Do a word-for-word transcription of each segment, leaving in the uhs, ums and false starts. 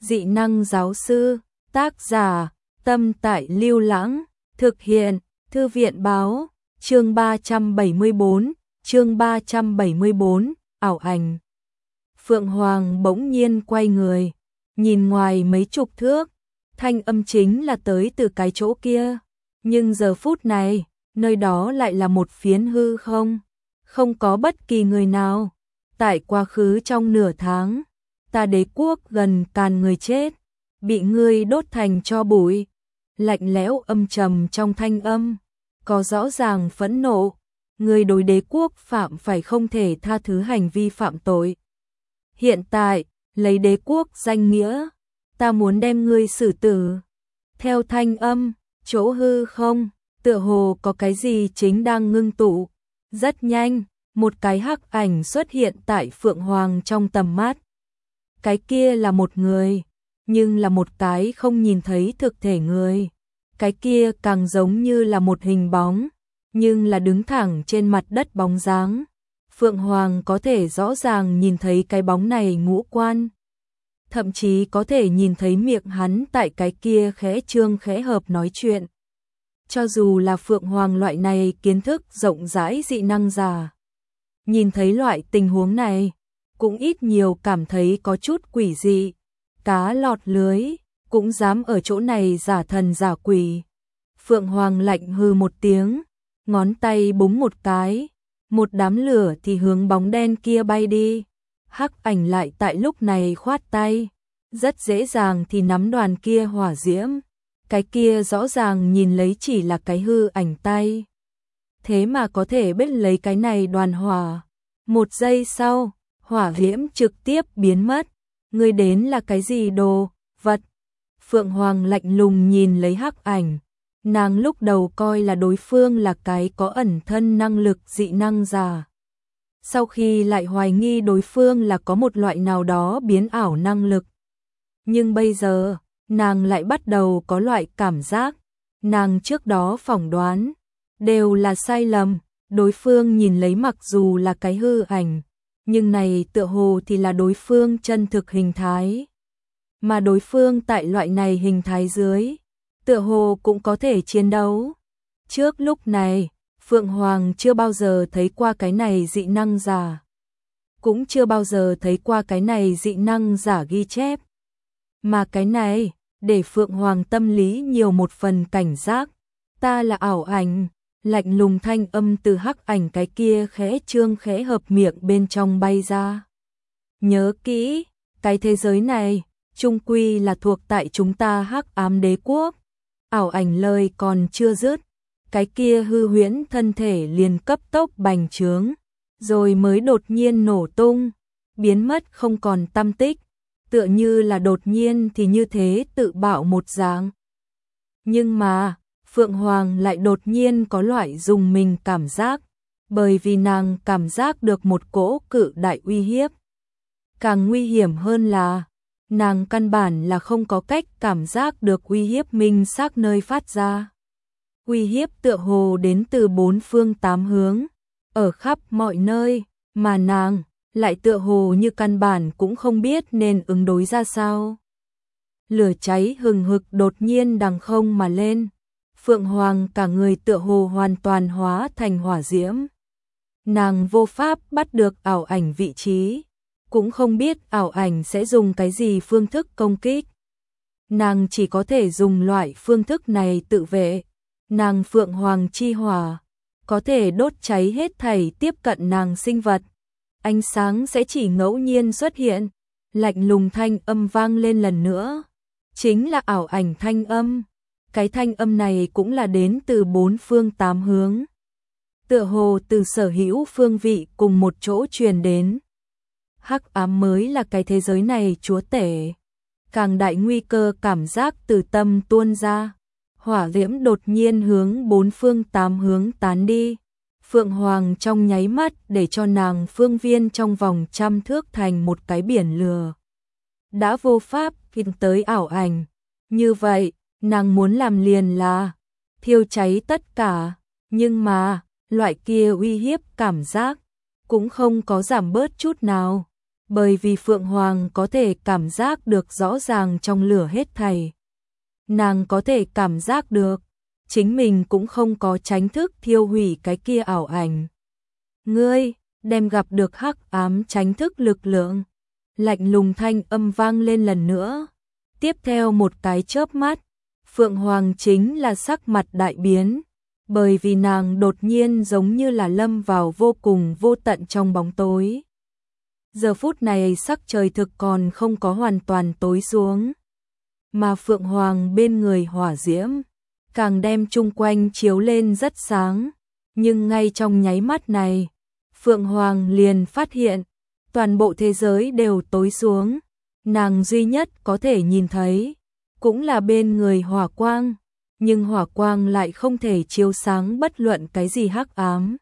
dị năng giáo sư, tác giả, Tâm Tại Lưu Lãng, thực hiện, Thư viện báo, chương ba trăm bảy mươi bốn, chương ba trăm bảy mươi bốn, ảo ảnh. Phượng Hoàng bỗng nhiên quay người, nhìn ngoài mấy chục thước, thanh âm chính là tới từ cái chỗ kia, nhưng giờ phút này, nơi đó lại là một phiến hư không, không có bất kỳ người nào. Tại quá khứ trong nửa tháng, ta đế quốc gần càn người chết, bị ngươi đốt thành tro bụi. Lạnh lẽo âm trầm trong thanh âm, có rõ ràng phẫn nộ, người đối đế quốc phạm phải không thể tha thứ hành vi phạm tội. Hiện tại, lấy đế quốc danh nghĩa, ta muốn đem ngươi xử tử. Theo thanh âm, chỗ hư không, tựa hồ có cái gì chính đang ngưng tụ. Rất nhanh, một cái hắc ảnh xuất hiện tại Phượng Hoàng trong tầm mắt. Cái kia là một người, nhưng là một cái không nhìn thấy thực thể người. Cái kia càng giống như là một hình bóng, nhưng là đứng thẳng trên mặt đất bóng dáng. Phượng Hoàng có thể rõ ràng nhìn thấy cái bóng này ngũ quan. Thậm chí có thể nhìn thấy miệng hắn tại cái kia khẽ trương khẽ hợp nói chuyện. Cho dù là Phượng Hoàng loại này kiến thức rộng rãi dị năng giả, nhìn thấy loại tình huống này, cũng ít nhiều cảm thấy có chút quỷ dị. Cá lọt lưới, cũng dám ở chỗ này giả thần giả quỷ. Phượng Hoàng lạnh hừ một tiếng, ngón tay búng một cái, một đám lửa thì hướng bóng đen kia bay đi. Hắc ảnh lại tại lúc này khoát tay, rất dễ dàng thì nắm đoàn kia hỏa diễm. Cái kia rõ ràng nhìn lấy chỉ là cái hư ảnh tay, thế mà có thể biết lấy cái này đoàn hỏa. Một giây sau, hỏa diễm trực tiếp biến mất. Ngươi đến là cái gì đồ vật? Phượng Hoàng lạnh lùng nhìn lấy hắc ảnh. Nàng lúc đầu coi là đối phương là cái có ẩn thân năng lực dị năng giả. Sau khi lại hoài nghi đối phương là có một loại nào đó biến ảo năng lực. Nhưng bây giờ, nàng lại bắt đầu có loại cảm giác. Nàng trước đó phỏng đoán, đều là sai lầm. Đối phương nhìn lấy mặc dù là cái hư ảnh, nhưng này tựa hồ thì là đối phương chân thực hình thái. Mà đối phương tại loại này hình thái dưới, tựa hồ cũng có thể chiến đấu. Trước lúc này, Phượng Hoàng chưa bao giờ thấy qua cái này dị năng giả. Cũng chưa bao giờ thấy qua cái này dị năng giả ghi chép. Mà cái này, để Phượng Hoàng tâm lý nhiều một phần cảnh giác. Ta là ảo ảnh. Lạnh lùng thanh âm từ hắc ảnh cái kia khẽ trương khẽ hợp miệng bên trong bay ra. Nhớ kỹ, cái thế giới này, chung quy là thuộc tại chúng ta hắc ám đế quốc. Ảo ảnh lời còn chưa dứt, cái kia hư huyễn thân thể liền cấp tốc bành trướng, rồi mới đột nhiên nổ tung, biến mất không còn tăm tích, tựa như là đột nhiên thì như thế tự bạo một dáng. Nhưng mà, Phượng Hoàng lại đột nhiên có loại dùng mình cảm giác, bởi vì nàng cảm giác được một cỗ cự đại uy hiếp. Càng nguy hiểm hơn là, nàng căn bản là không có cách cảm giác được uy hiếp minh xác nơi phát ra. Uy hiếp tựa hồ đến từ bốn phương tám hướng, ở khắp mọi nơi, mà nàng lại tựa hồ như căn bản cũng không biết nên ứng đối ra sao. Lửa cháy hừng hực đột nhiên đằng không mà lên. Phượng Hoàng cả người tựa hồ hoàn toàn hóa thành hỏa diễm. Nàng vô pháp bắt được ảo ảnh vị trí, cũng không biết ảo ảnh sẽ dùng cái gì phương thức công kích. Nàng chỉ có thể dùng loại phương thức này tự vệ. Nàng Phượng Hoàng chi hỏa, có thể đốt cháy hết thảy tiếp cận nàng sinh vật. Ánh sáng sẽ chỉ ngẫu nhiên xuất hiện. Lạnh lùng thanh âm vang lên lần nữa. Chính là ảo ảnh thanh âm. Cái thanh âm này cũng là đến từ bốn phương tám hướng. Tựa hồ từ sở hữu phương vị cùng một chỗ truyền đến. Hắc ám mới là cái thế giới này chúa tể. Càng đại nguy cơ cảm giác từ tâm tuôn ra. Hỏa diễm đột nhiên hướng bốn phương tám hướng tán đi. Phượng Hoàng trong nháy mắt để cho nàng phương viên trong vòng trăm thước thành một cái biển lửa. Đã vô pháp tìm tới ảo ảnh. Như vậy, nàng muốn làm liền là thiêu cháy tất cả, nhưng mà loại kia uy hiếp cảm giác cũng không có giảm bớt chút nào. bởi vì Phượng Hoàng có thể cảm giác được rõ ràng trong lửa hết thảy. Nàng có thể cảm giác được, chính mình cũng không có tránh thức thiêu hủy cái kia ảo ảnh. Ngươi, đem gặp được hắc ám tránh thức lực lượng. Lạnh lùng thanh âm vang lên lần nữa. Tiếp theo một cái chớp mắt, Phượng Hoàng chính là sắc mặt đại biến, bởi vì nàng đột nhiên giống như là lâm vào vô cùng vô tận trong bóng tối. Giờ phút này sắc trời thực còn không có hoàn toàn tối xuống, mà Phượng Hoàng bên người hỏa diễm càng đem chung quanh chiếu lên rất sáng, nhưng ngay trong nháy mắt này, Phượng Hoàng liền phát hiện toàn bộ thế giới đều tối xuống, nàng duy nhất có thể nhìn thấy cũng là bên người hỏa quang, nhưng hỏa quang lại không thể chiếu sáng bất luận cái gì hắc ám.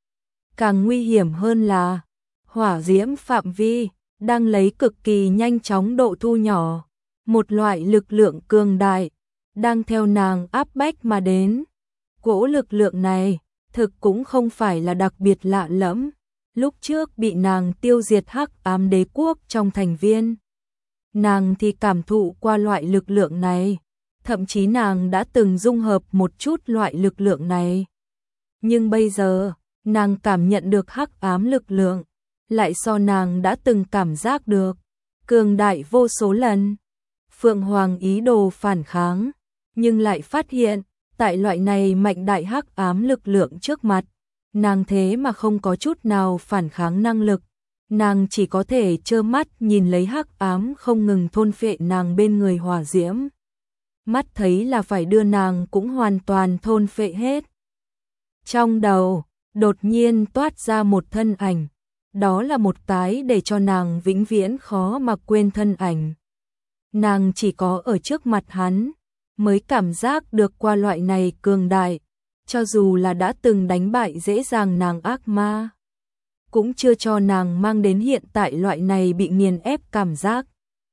Càng nguy hiểm hơn là hỏa diễm phạm vi đang lấy cực kỳ nhanh chóng độ thu nhỏ, một loại lực lượng cường đại đang theo nàng áp bách mà đến. Cỗ lực lượng này thực cũng không phải là đặc biệt lạ lẫm, lúc trước bị nàng tiêu diệt hắc ám đế quốc trong thành viên, nàng thì cảm thụ qua loại lực lượng này, thậm chí nàng đã từng dung hợp một chút loại lực lượng này. Nhưng bây giờ, nàng cảm nhận được hắc ám lực lượng, lại so nàng đã từng cảm giác được, cường đại vô số lần. Phượng Hoàng ý đồ phản kháng, nhưng lại phát hiện, tại loại này mạnh đại hắc ám lực lượng trước mặt, nàng thế mà không có chút nào phản kháng năng lực. Nàng chỉ có thể trơ mắt nhìn lấy hắc ám không ngừng thôn phệ nàng bên người hỏa diễm. Mắt thấy là phải đưa nàng cũng hoàn toàn thôn phệ hết. Trong đầu, đột nhiên toát ra một thân ảnh. Đó là một cái để cho nàng vĩnh viễn khó mà quên thân ảnh. Nàng chỉ có ở trước mặt hắn, mới cảm giác được qua loại này cường đại. Cho dù là đã từng đánh bại dễ dàng nàng ác ma, cũng chưa cho nàng mang đến hiện tại loại này bị nghiền ép cảm giác.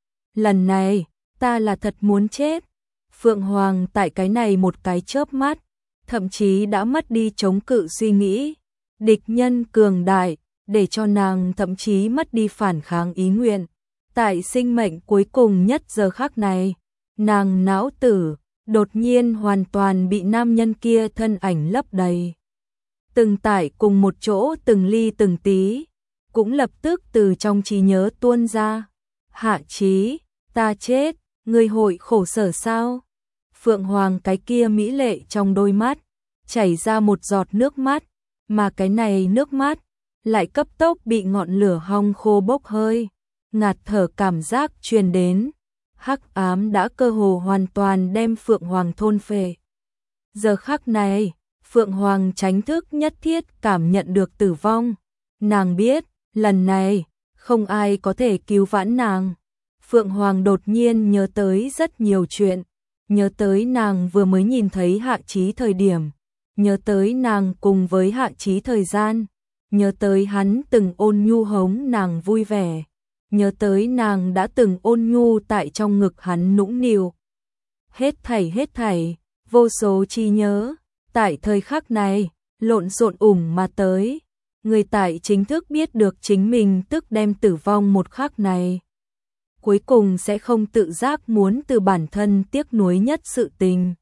Lần này, ta là thật muốn chết. Phượng Hoàng tại cái này một cái chớp mắt, thậm chí đã mất đi chống cự suy nghĩ. Địch nhân cường đại, để cho nàng thậm chí mất đi phản kháng ý nguyện. Tại sinh mệnh cuối cùng nhất giờ khắc này, nàng não tử, đột nhiên hoàn toàn bị nam nhân kia thân ảnh lấp đầy. Từng tải cùng một chỗ từng ly từng tí, cũng lập tức từ trong trí nhớ tuôn ra. Hạ Chí, ta chết, ngươi hội khổ sở sao? Phượng Hoàng cái kia mỹ lệ trong đôi mắt, chảy ra một giọt nước mắt, mà cái này nước mắt lại cấp tốc bị ngọn lửa hong khô bốc hơi, ngạt thở cảm giác truyền đến. Hắc ám đã cơ hồ hoàn toàn đem Phượng Hoàng thôn phệ. Giờ khắc này, Phượng Hoàng tránh thức nhất thiết cảm nhận được tử vong. Nàng biết, lần này, không ai có thể cứu vãn nàng. Phượng Hoàng đột nhiên nhớ tới rất nhiều chuyện. Nhớ tới nàng vừa mới nhìn thấy Hạ Chí thời điểm. Nhớ tới nàng cùng với Hạ Chí thời gian. Nhớ tới hắn từng ôn nhu hống nàng vui vẻ. Nhớ tới nàng đã từng ôn nhu tại trong ngực hắn nũng nịu. Hết thảy hết thảy, vô số chi nhớ. Tại thời khắc này, lộn xộn ủng mà tới, người tại chính thức biết được chính mình tức đem tử vong một khắc này. Cuối cùng sẽ không tự giác muốn từ bản thân tiếc nuối nhất sự tình.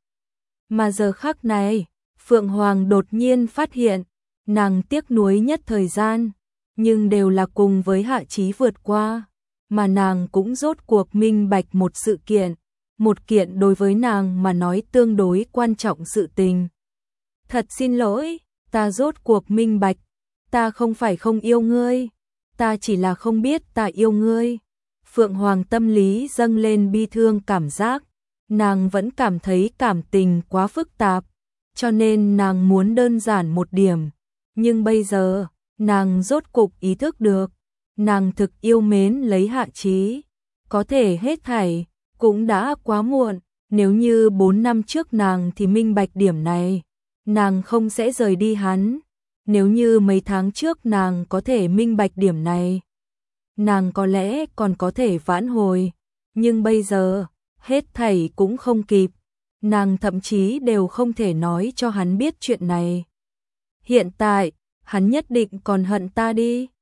Mà giờ khắc này, Phượng Hoàng đột nhiên phát hiện, nàng tiếc nuối nhất thời gian, nhưng đều là cùng với Hạ Chí vượt qua, mà nàng cũng rốt cuộc minh bạch một sự kiện, một kiện đối với nàng mà nói tương đối quan trọng sự tình. Thật xin lỗi, ta rốt cuộc minh bạch, ta không phải không yêu ngươi, ta chỉ là không biết ta yêu ngươi. Phượng Hoàng tâm lý dâng lên bi thương cảm giác, nàng vẫn cảm thấy cảm tình quá phức tạp, cho nên nàng muốn đơn giản một điểm, nhưng bây giờ, nàng rốt cục ý thức được, nàng thực yêu mến lấy Hạ Chí, có thể hết thảy, cũng đã quá muộn, nếu như bốn năm trước nàng thì minh bạch điểm này. Nàng không sẽ rời đi hắn, nếu như mấy tháng trước nàng có thể minh bạch điểm này, nàng có lẽ còn có thể vãn hồi, nhưng bây giờ, hết thảy cũng không kịp, nàng thậm chí đều không thể nói cho hắn biết chuyện này. Hiện tại, hắn nhất định còn hận ta đi.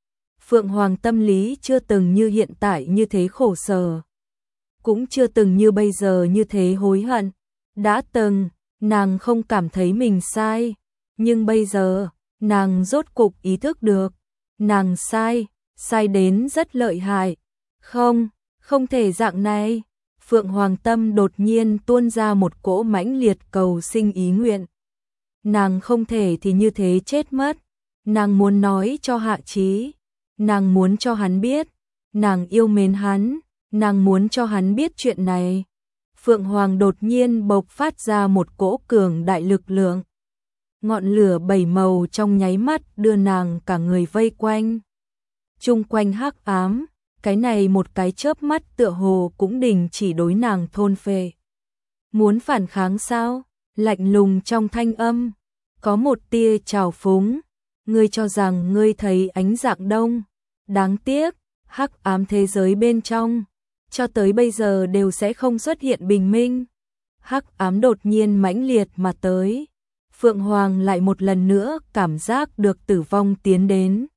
Phượng Hoàng tâm lý chưa từng như hiện tại như thế khổ sở, cũng chưa từng như bây giờ như thế hối hận. Đã từng, nàng không cảm thấy mình sai, nhưng bây giờ, nàng rốt cục ý thức được, nàng sai, sai đến rất lợi hại. Không, không thể dạng này. Phượng Hoàng tâm đột nhiên tuôn ra một cỗ mãnh liệt cầu sinh ý nguyện. Nàng không thể thì như thế chết mất. Nàng muốn nói cho Hạ Chí, nàng muốn cho hắn biết, nàng yêu mến hắn, nàng muốn cho hắn biết chuyện này. Phượng Hoàng đột nhiên bộc phát ra một cỗ cường đại lực lượng. Ngọn lửa bảy màu trong nháy mắt đưa nàng cả người vây quanh. Chung quanh hắc ám, cái này một cái chớp mắt tựa hồ cũng đình chỉ đối nàng thôn phệ. Muốn phản kháng sao? Lạnh lùng trong thanh âm, có một tia trào phúng. Ngươi cho rằng ngươi thấy ánh dạng đông, đáng tiếc, hắc ám thế giới bên trong, cho tới bây giờ đều sẽ không xuất hiện bình minh. Hắc ám đột nhiên mãnh liệt mà tới. Phượng Hoàng lại một lần nữa cảm giác được tử vong tiến đến.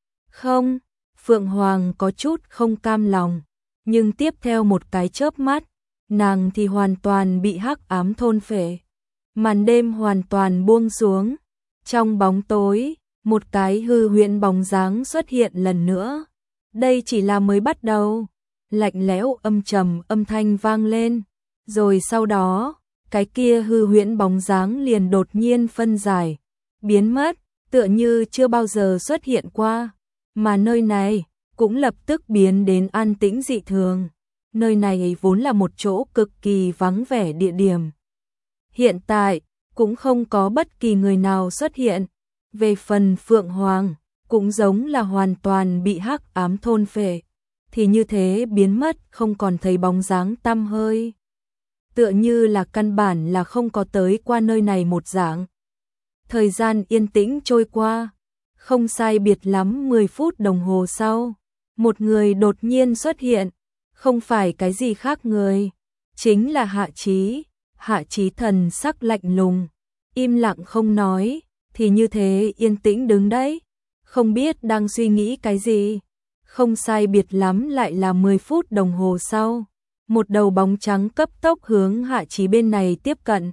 Không, Phượng Hoàng có chút không cam lòng, nhưng tiếp theo một cái chớp mắt, nàng thì hoàn toàn bị hắc ám thôn phệ. Màn đêm hoàn toàn buông xuống, trong bóng tối, một cái hư huyễn bóng dáng xuất hiện lần nữa. Đây chỉ là mới bắt đầu. Lạnh lẽo âm trầm âm thanh vang lên, rồi sau đó, cái kia hư huyễn bóng dáng liền đột nhiên phân giải, biến mất, tựa như chưa bao giờ xuất hiện qua, mà nơi này cũng lập tức biến đến an tĩnh dị thường. Nơi này vốn là một chỗ cực kỳ vắng vẻ địa điểm. Hiện tại, cũng không có bất kỳ người nào xuất hiện. Về phần Phượng Hoàng, cũng giống là hoàn toàn bị hắc ám thôn phệ, thì như thế biến mất không còn thấy bóng dáng tăm hơi. Tựa như là căn bản là không có tới qua nơi này một dạng. Thời gian yên tĩnh trôi qua, không sai biệt lắm mười phút đồng hồ sau, một người đột nhiên xuất hiện, không phải cái gì khác người, chính là Hạ Chí. Hạ Chí thần sắc lạnh lùng, im lặng không nói, thì như thế yên tĩnh đứng đấy, không biết đang suy nghĩ cái gì. Không sai biệt lắm lại là mười phút đồng hồ sau, một đầu bóng trắng cấp tốc hướng Hạ Chí bên này tiếp cận.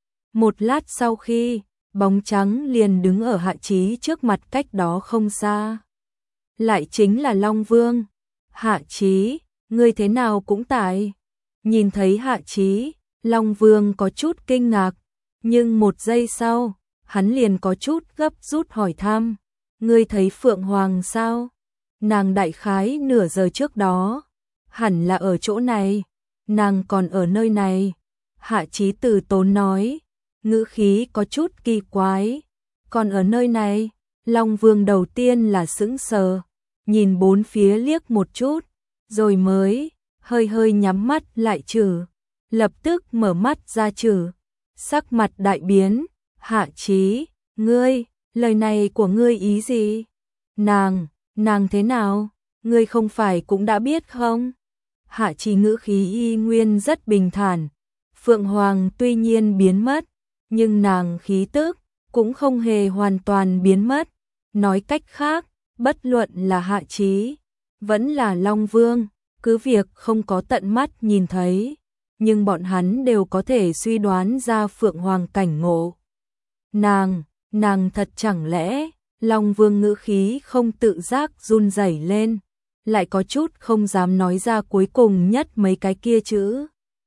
Một lát sau khi, bóng trắng liền đứng ở Hạ Chí trước mặt cách đó không xa. Lại chính là Long Vương. Hạ Chí, ngươi thế nào cũng tại. Nhìn thấy Hạ Chí, Long Vương có chút kinh ngạc, nhưng một giây sau, hắn liền có chút gấp rút hỏi thăm. Ngươi thấy Phượng Hoàng sao? Nàng đại khái nửa giờ trước đó, hẳn là ở chỗ này, nàng còn ở nơi này. Hạ Chí từ tốn nói, ngữ khí có chút kỳ quái. Còn ở nơi này, Long Vương đầu tiên là sững sờ, nhìn bốn phía liếc một chút, rồi mới hơi hơi nhắm mắt lại trừ, lập tức mở mắt ra trừ, sắc mặt đại biến. Hạ Chí, ngươi, lời này của ngươi ý gì? Nàng, nàng thế nào? Ngươi không phải cũng đã biết không? Hạ Chí ngữ khí y nguyên rất bình thản. Phượng Hoàng tuy nhiên biến mất, nhưng nàng khí tức cũng không hề hoàn toàn biến mất. Nói cách khác, bất luận là Hạ Chí, vẫn là Long Vương, cứ việc không có tận mắt nhìn thấy, nhưng bọn hắn đều có thể suy đoán ra Phượng Hoàng cảnh ngộ. Nàng, nàng thật chẳng lẽ? Long Vương ngữ khí không tự giác run rẩy lên, lại có chút không dám nói ra cuối cùng nhất mấy cái kia chữ.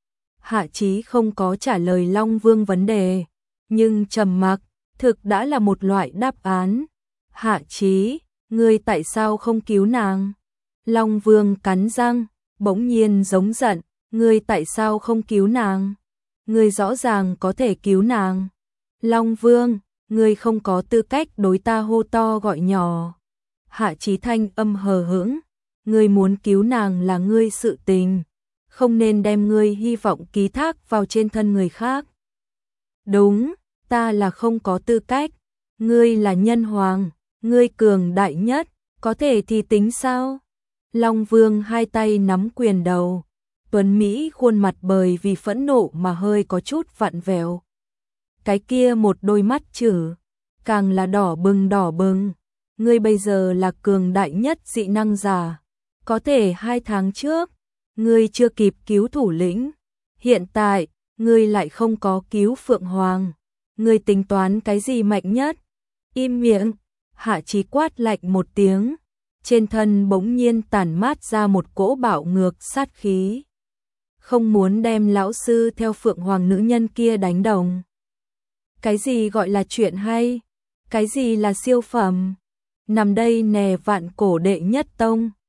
Hạ Chí không có trả lời Long Vương vấn đề, nhưng trầm mặc thực đã là một loại đáp án. Hạ Chí, ngươi tại sao không cứu nàng? Long Vương cắn răng, bỗng nhiên giống giận, ngươi tại sao không cứu nàng? Ngươi rõ ràng có thể cứu nàng. Long Vương, ngươi không có tư cách đối ta hô to gọi nhỏ. Hạ Chí thanh âm hờ hững, ngươi muốn cứu nàng là ngươi sự tình, không nên đem ngươi hy vọng ký thác vào trên thân người khác. Đúng, ta là không có tư cách, ngươi là nhân hoàng, ngươi cường đại nhất, có thể thì tính sao? Long Vương hai tay nắm quyền đầu, tuấn Mỹ khuôn mặt bởi vì phẫn nộ mà hơi có chút vặn vẹo. Cái kia một đôi mắt chử, càng là đỏ bừng đỏ bừng, ngươi bây giờ là cường đại nhất dị năng giả. Có thể hai tháng trước, ngươi chưa kịp cứu thủ lĩnh. Hiện tại, ngươi lại không có cứu Phượng Hoàng. Ngươi tính toán cái gì mạnh nhất? Im miệng, Hạ Chí quát lạnh một tiếng. Trên thân bỗng nhiên tản mát ra một cỗ bạo ngược sát khí. Không muốn đem lão sư theo Phượng Hoàng nữ nhân kia đánh đồng. Cái gì gọi là chuyện hay? Cái gì là siêu phẩm? Nằm đây nè vạn cổ đệ nhất tông.